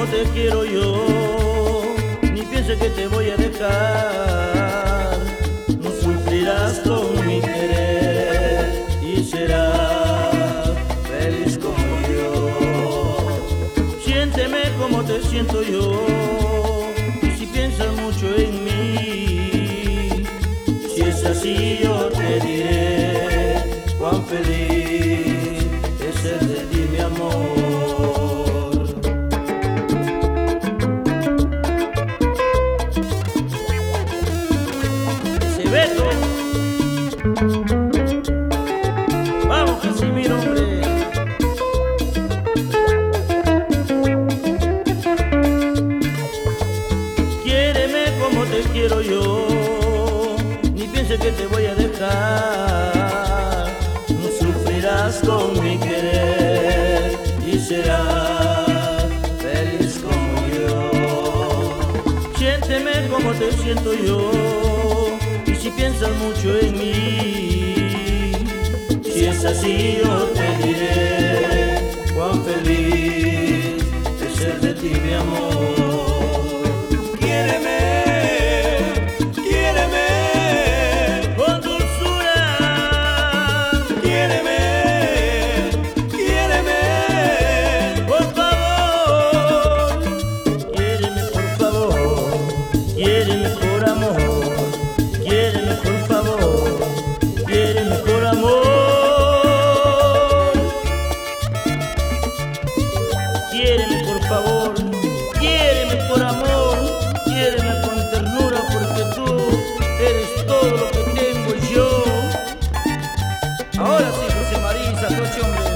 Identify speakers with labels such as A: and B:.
A: te quiero yo, ni pienses que te voy a dejar. No sufrirás con mi querer y serás feliz como yo. Siénteme como te siento yo, y si piensas mucho en mí, si es así yo te diré cuán feliz es ser de ti, mi amor. Beto, vamos Casimiro, hombre. Quiéreme como te quiero yo, ni pienses que te voy a dejar. No sufrirás con mi querer y serás feliz como yo. Siénteme como te siento yo, si piensas mucho en mí, si es así yo te diré cuán feliz es ser de ti, mi amor. Quiéreme, quiéreme con dulzura. Quiéreme, quiéreme por favor. Quiéreme por favor, quiéreme por amor. Quiéreme por favor, quiéreme por amor. Quiéreme por favor, quiéreme por amor. Quiéreme con ternura porque tú eres todo lo que tengo yo. Ahora sí, José María, Satoshi, hombre.